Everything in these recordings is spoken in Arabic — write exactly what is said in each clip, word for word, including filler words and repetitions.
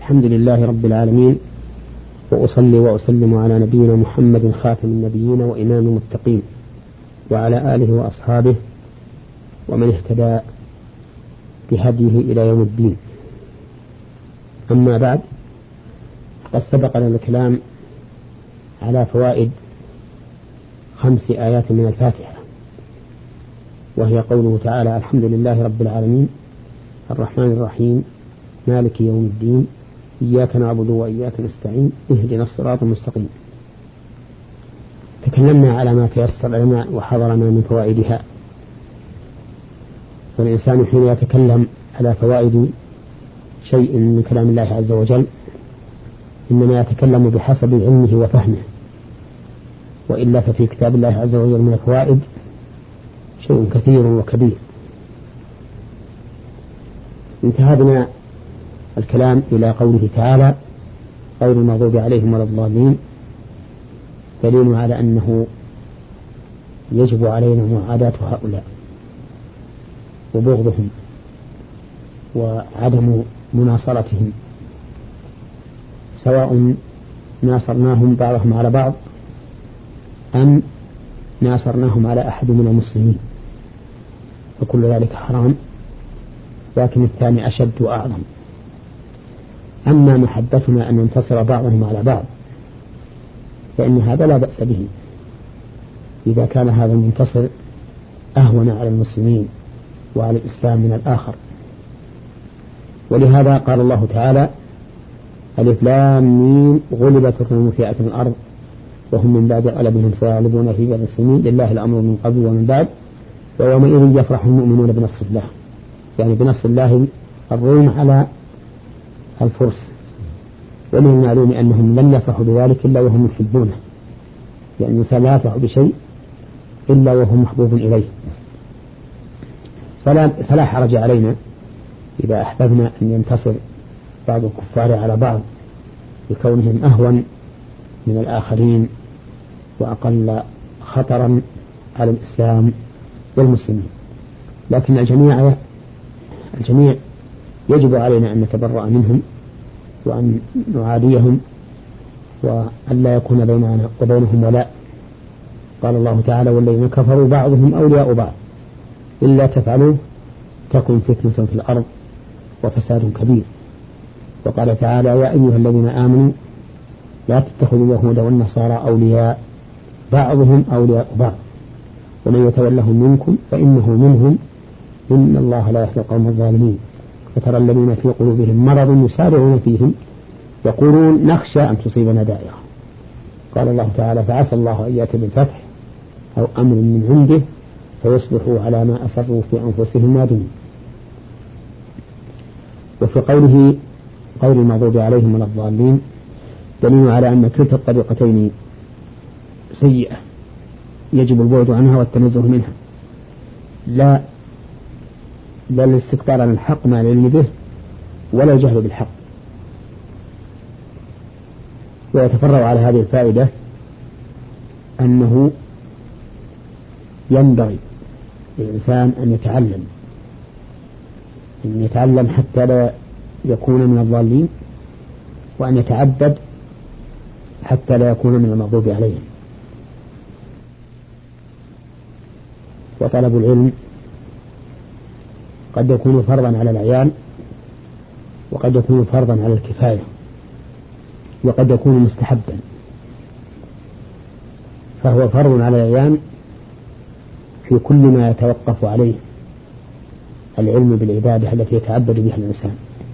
الحمد لله رب العالمين، وأصلي وأسلم على نبينا محمد خاتم النبيين وإمام المتقين، وعلى آله وأصحابه ومن اهتدى بهديه إلى يوم الدين. أما بعد، قد سبق لنا الكلام على فوائد خمس آيات من الفاتحة، وهي قوله تعالى: الحمد لله رب العالمين الرحمن الرحيم مالك يوم الدين إياك نعبد وإياك نستعين اهدنا الصراط المستقيم. تكلمنا على ما تيسر لنا وحضرنا من فوائدها. فالإنسان حين يتكلم على فوائد شيء من كلام الله عز وجل إنما يتكلم بحسب علمه وفهمه، وإلا ففي كتاب الله عز وجل من الفوائد شيء كثير وكبير. انتهى بنا الكلام إلى قوله تعالى: غير المغضوب عليهم ولا الضالين، دليل على أنه يجب علينا معاداة هؤلاء وبغضهم وعدم مناصرتهم، سواء ناصرناهم بعضهم على بعض أم ناصرناهم على أحد من المسلمين، فكل ذلك حرام، لكن الثاني أشد وأعظم. أما محبتنا أن ينتصر بعضهم على بعض فإن هذا لا بأس به إذا كان هذا المنتصر أهون على المسلمين وعلى الإسلام من الآخر. ولهذا قال الله تعالى: ألف لام ميم غلبت الروم في أدنى الأرض وهم من بعد غلبهم سيغلبون في بضع سنين لله الأمر من قبل ومن بعد ويومئذ يفرح المؤمنون بنصر الله، يعني بنصر الله الروم على الفرس. ومن المعلوم أنهم لم يفرحوا بذلك إلا وهم يحبونه، يعني الإنسان لا يفرح بشيء إلا وهو محبوب إليه. فلا, فلا حرج علينا إذا أحببنا أن ينتصر بعض الكفار على بعض بكونهم أهون من الآخرين وأقل خطرا على الإسلام والمسلمين. لكن الجميع الجميع يجب علينا أن نتبرأ منهم وأن نعاديهم وأن لا يكون بيننا وبينهم ولاء. قال الله تعالى: والذين كفروا بعضهم أولياء بعض إلا تفعلوا تكن فتنة في الأرض وفساد كبير. وقال تعالى: يا أيها الذين آمنوا لا تتخذوا اليهود والنصارى أولياء بعضهم أولياء بعض ومن يتولهم منكم فإنه منهم إن الله لا يهدي القوم الظالمين. فترى الذين في قلوبهم مرض يسارعون فيهم يقولون نخشى أن تصيبنا دائرة. قال الله تعالى: فعسى الله أن يأتي بالفتح أو أمر من عنده فيصبحوا على ما أسروا في أنفسهم نادمين. وفي قوله غير المغضوب عليهم ولا الضالين دليل على أن كلتا الطريقتين سيئة يجب البعد عنها والتنزه منها، لا لا الاستكبار عن الحق مع العلم به ولا الجهل بالحق. ويتفرع على هذه الفائدة أنه ينبغي للإنسان أن يتعلم أن يتعلم حتى لا يكون من الضالين، وأن يتعبد حتى لا يكون من المغضوب عليهم. وطلب العلم قد يكون فرضا على العيان وقد يكون فرضا على الكفاية وقد يكون مستحبا. فهو فرض على العيان في كل ما يتوقف عليه العلم بالعبادة التي يتعبد بها الإنسان.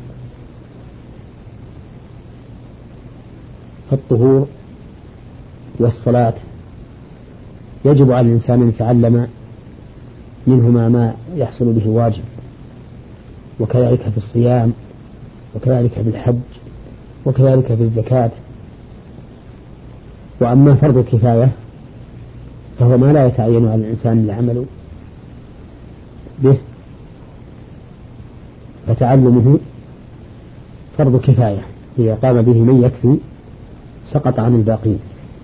فالطهور والصلاة يجب على الإنسان أن يتعلم منهما ما يحصل به واجب، وكذلك في الصيام وكذلك في الحج وكذلك في الزكاة. وأما فرض الكفاية فهو ما لا يتعين على الإنسان العمل به، فتعلمه فرض كفاية، إذا قام به من يكفي سقط عن الباقين.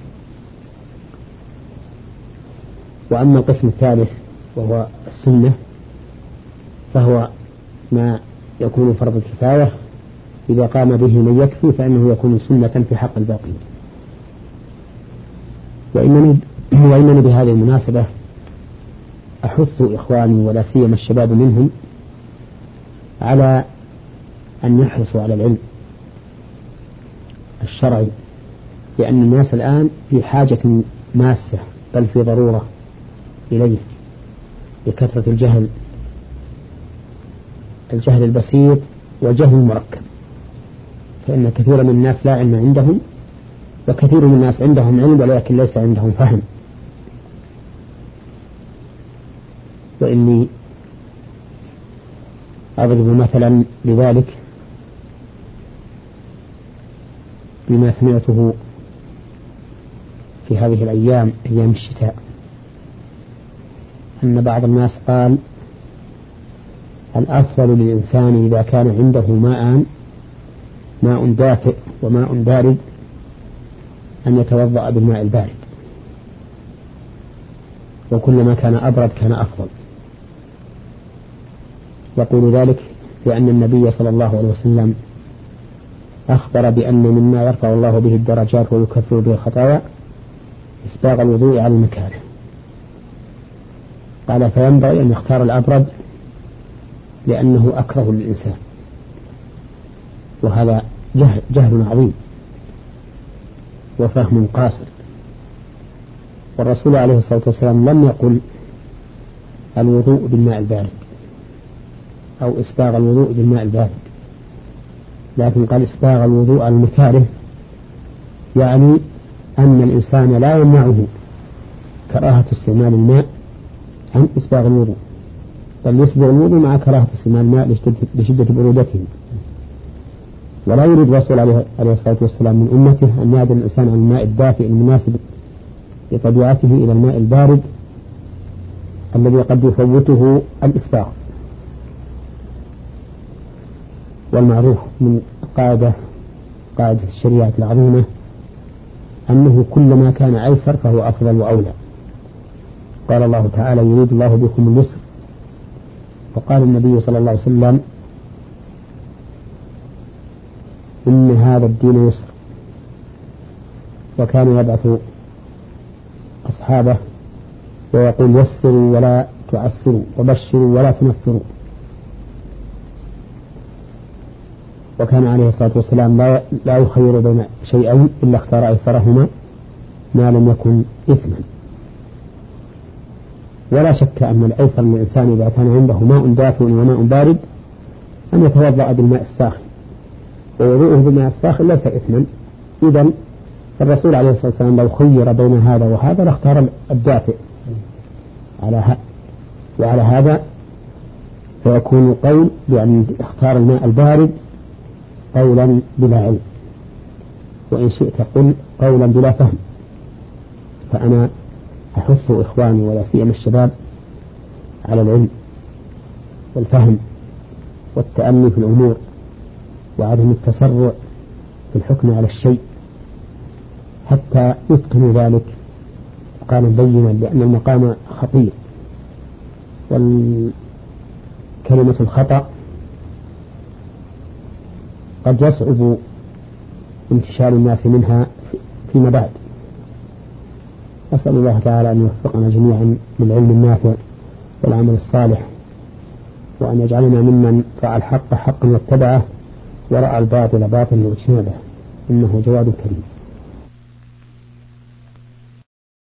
وأما القسم الثالث وهو السنة فهو ما يكون فرض الكفاية إذا قام به من يكفي فإنه يكون سنة في حق الباقين. وإنني, وإنني بهذه المناسبة أحث إخواني ولا سيما الشباب منهم على أن يحرصوا على العلم الشرعي، لأن الناس الآن في حاجة ماسة بل في ضرورة إليه لكثرة الجهل الجهل البسيط والجهل المركب. فإن كثير من الناس لا علم عندهم، وكثير من الناس عندهم علم ولكن ليس عندهم فهم. وإني أضرب مثلا لذلك بما سمعته في هذه الأيام أيام الشتاء، أن بعض الناس قال الأفضل للإنسان إذا كان عنده ماء ماء دافئ وماء بارد أن يتوضأ بالماء البارد، وكلما كان أبرد كان أفضل. يقول ذلك لأن النبي صلى الله عليه وسلم أخبر بأن مما يرفع الله به الدرجات ويكفر به الخطايا إسباغ الوضوء على المكاره. قال فينبغي أن يختار الأبرد لأنه أكره للإنسان، وهذا جهل, جهل عظيم وفهم قاصر. والرسول عليه الصلاة والسلام لم يقل الوضوء بالماء البارد أو إسباغ الوضوء بالماء البارد، لكن قال إسباغ الوضوء على المكاره، يعني أن الإنسان لا يمنعه كراهة استعمال الماء عن إسباغ الوضوء، بل يسبغ الوضوء مع كراهة استعمال الماء لشدة برودته. ولا يريد الرسول عليه الصلاة والسلام من أمته أن يعدل الإنسان عن الماء الدافئ المناسب لطبيعته إلى الماء البارد الذي قد يفوته الإسباغ. والمعروف من قاعدة قاعدة الشريعة العظيمة أنه كلما كان أيسر فهو أفضل وأولى. قال الله تعالى يريد الله بكم اليسر، وقال النبي صلى الله عليه وسلم إن هذا الدين يسر، وكان يبعث أصحابه ويقول يسروا ولا تعسروا وبشروا ولا تنفروا. وكان عليه الصلاة والسلام لا, لا يخير بين شيئين إلا اختار أيسرهما ما لم يكن إثما. ولا شك أن الأيسر للإنسان إذا كان عنده ماء دافئ وماء بارد أن يتوضأ بالماء الساخن، ووضوءه بالماء الساخن ليس إثما. إذن الرسول عليه الصلاة والسلام لو خير بين هذا وهذا لاختار الدافئ على هذا وعلى هذا، فيكون قول بأن اختار الماء البارد قولا بلا علم، وإن شئت قل قولا بلا فهم. فأنا أحث إخواني ولا سيما الشباب على العلم والفهم والتأمل في الأمور وعدم التسرع في الحكم على الشيء حتى يتقن ذلك قاما بينا، لأن المقام خطير، والكلمة الخطأ قد يصعب انتشار الناس منها فيما بعد. أسأل الله تعالى أن يوفقنا جميعا للعلم النافع والعمل الصالح، وأن يجعلنا ممن رأى الحق حقا واتبعه ورأى الباطل باطلا واجتنبه، إنه جواد كريم.